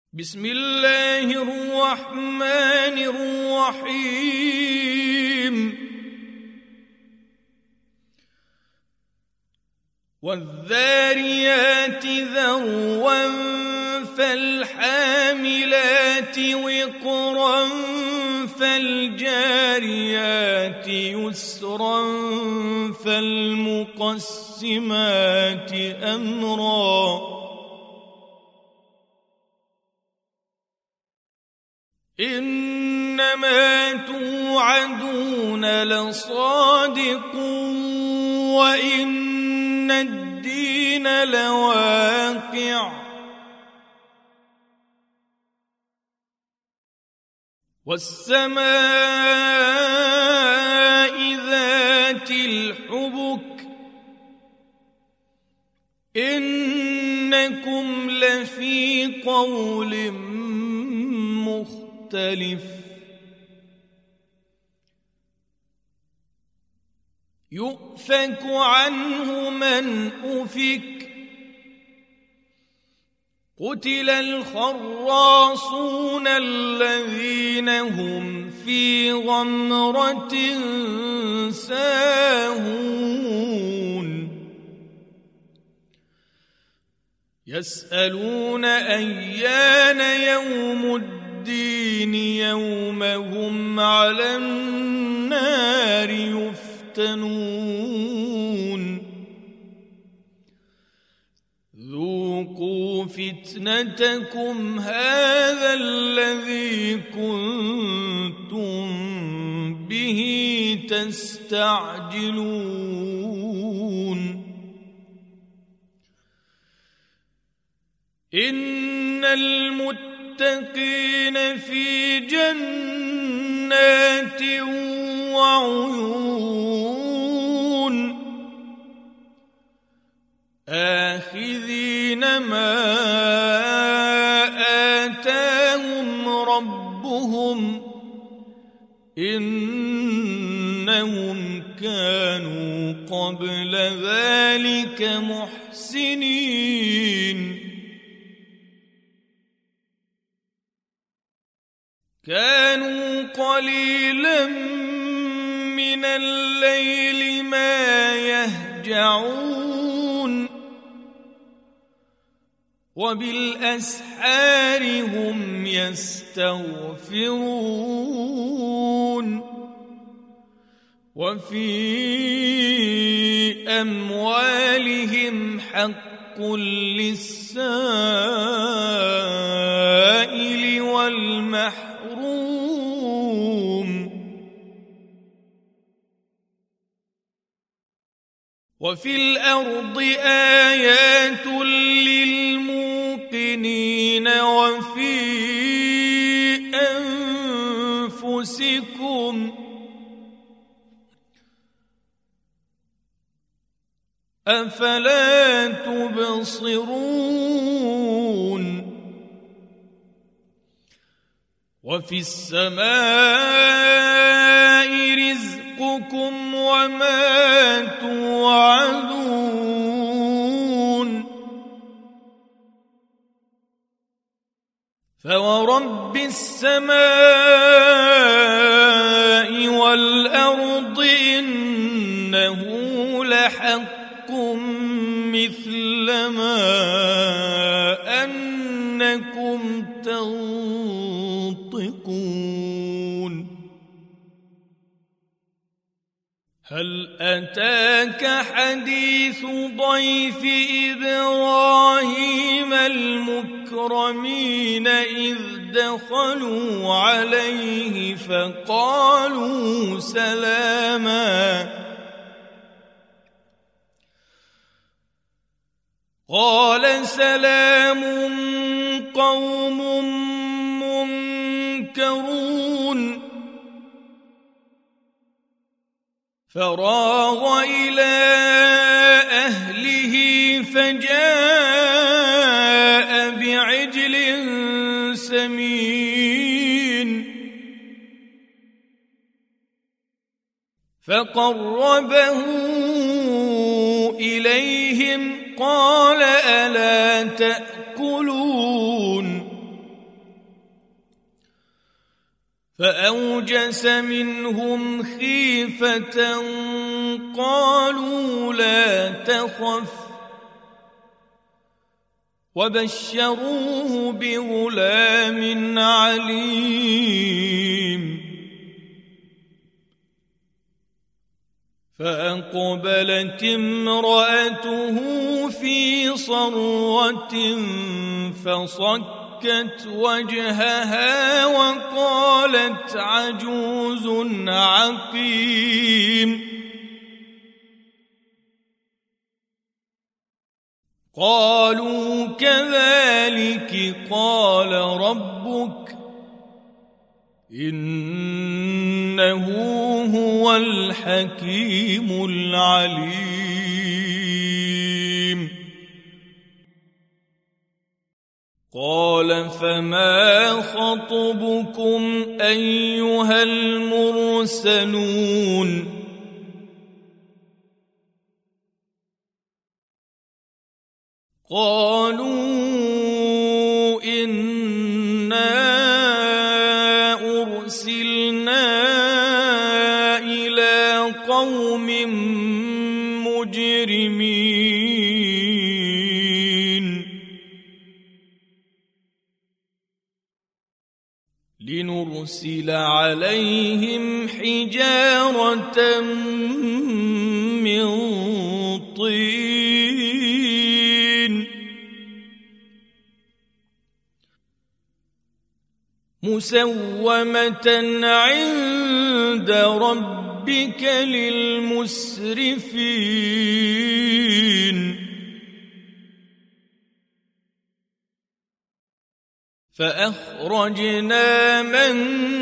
بسم الله الرحمن الرحيم والذاريات ذروا فالحاملات وقرا فالجاريات يسرا فالمقسمات أمرا إنما توعدون لصادق وإن الدين لواقع والسماء ذات الحبك إنكم لفي قول مختلف يؤفك عنه من أفك قتل الخراصون الذين هم في غمرة ساهون يسألون أيان يوم الدين يوم هم على النار يفتنون ذوقوا فتنتكم هذا الذي كنتم به تستعجلون إن المتقين في جنات وعيون آخذين ما آتاهم ربهم إنهم كانوا قبل ذلك محسنين كانوا قليلا من الليل ما يهجعون وبالأسحار هم يستغفرون وفي أموالهم حق للسائل والمحروم وفي الأرض آيات للموقنين وفي أنفسكم أفلا تبصرون وفي السماء رزقكم وما توعدون فورب السماء والأرض إنه لحق مثل ما أنكم تنطقون هل أتاك حديث ضيف إبراهيم المكرمين إذ دخلوا عليه فقالوا سلاما قال سلام قوم منكرون فراغ إلى أهله فجاء بعجل سمين فقربه إليهم قال ألا تأكلون فأوجس منهم خيفة قالوا لا تخف وبشروه بغلام عليم فأقبلت امرأته في صرة فصكت وجهها وقالت عجوز عقيم قالوا كذلك قال ربك إنه هو الحكيم العليم قال فما خطبكم أيها المرسلون قالوا إنا أرسلنا إلى قوم مجرمين لنرسل عليهم حجارة من طين مسومة عند ربك للمسرفين فأخرجنا من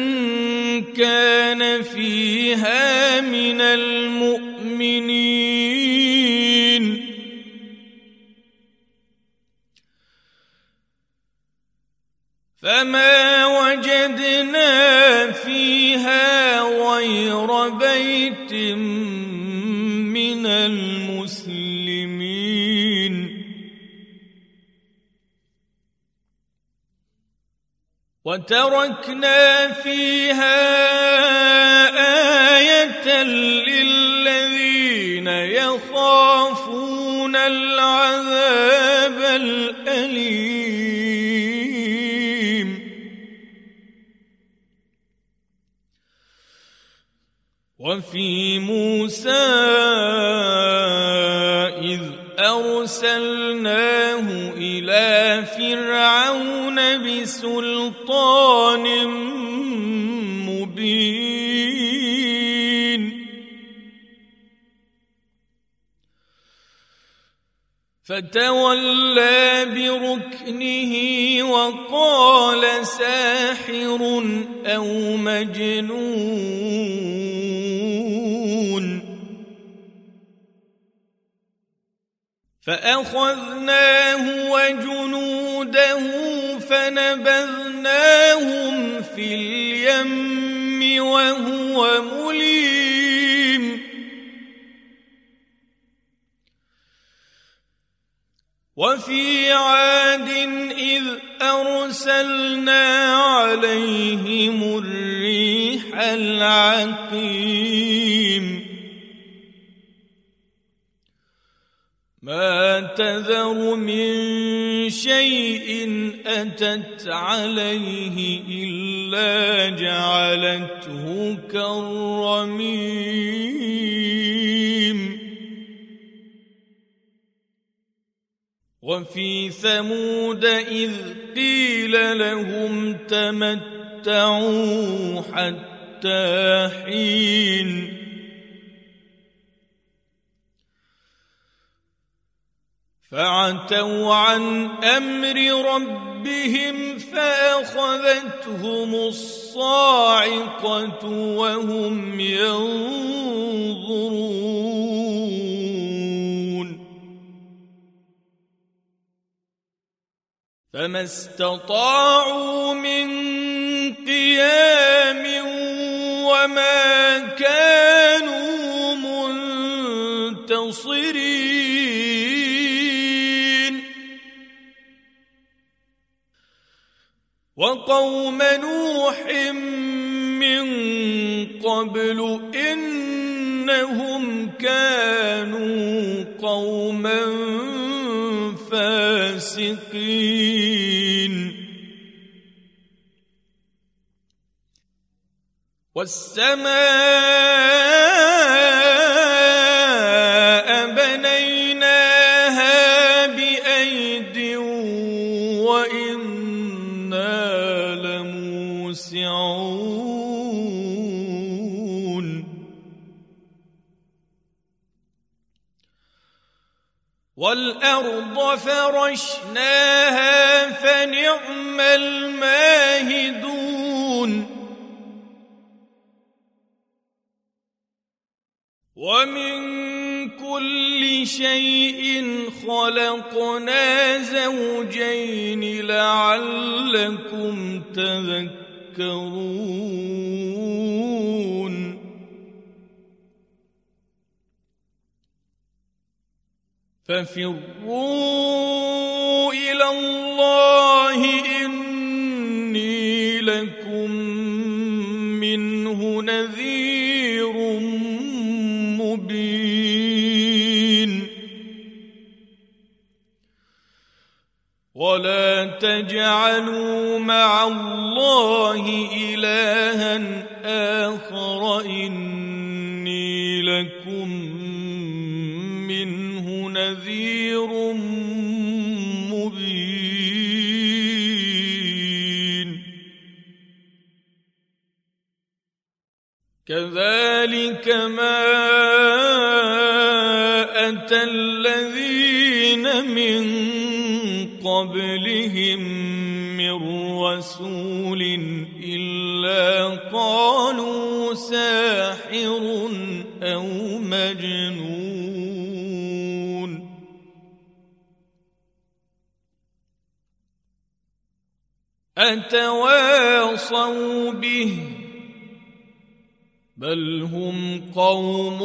كان فيها من المؤمنين فما وجدنا فيها غير بيت من المسلمين وتركنا فيها آية للذين يخافون العذاب الأليم وفي موسى إذ أرسلناه إلى فرعون بسلطان مبين فتولى بركنه وقال ساحر أو مجنون فأخذناه وجنوده فنبذناهم في اليم وهو مليم وفي عاد إذ أرسلنا عليهم الريح العقيم ما تذر من شيء أتت عليه إلا جعلته كالرميم وفي ثمود إذ قيل لهم تمتعوا حتى حين فعتوا عن أمر ربهم فأخذتهم الصاعقة وهم ينظرون فما استطاعوا من قيام وما كانوا منتصرين وقوم نوح من قبل إنهم كانوا قوما فاسقين والسماء بنيناها بأيد وإنا لموسعون والأرض فرشناها فنعم الماهدون ومن كل شيء خلقنا زوجين لعلكم تذكرون ففروا إلى الله إني لكم منه نذير مبين ولا تجعلوا مع الله إلها آخر إني لكم منه نذير مبين كذلك ما أتى الذين من قبلهم من رسول إلا قالوا ساحر أو مجنون أتواصوا به بل هم قوم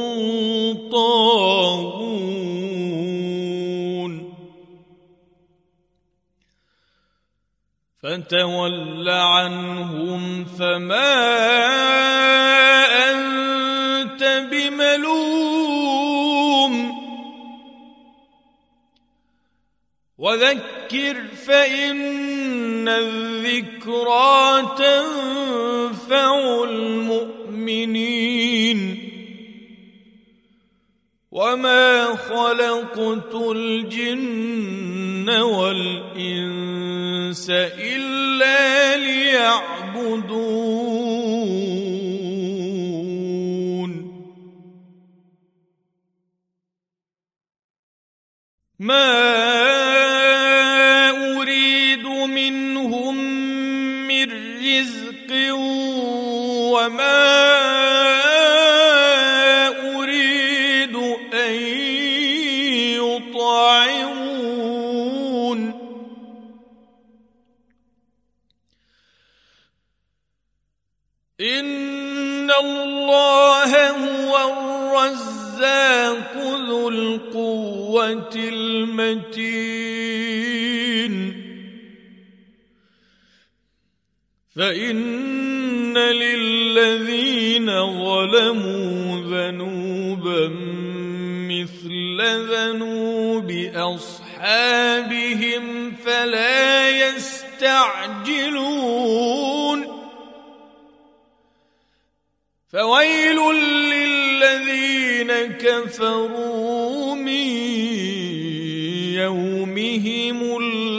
طاغون فتول عنهم فما أنت بملوم وذكر فإن الذكرى تنفع المؤمنين وما خلقت الجن والإنس إلا ليعبدون ما أريد منهم من رزق وما أريد أن يطعمون إن الله هو الرزاق ذو القوة المتين فإن للذين ظلموا ذنوبا مثل ذنوب أصحابهم فلا يستعجلون فويل للذين كفروا من يومهم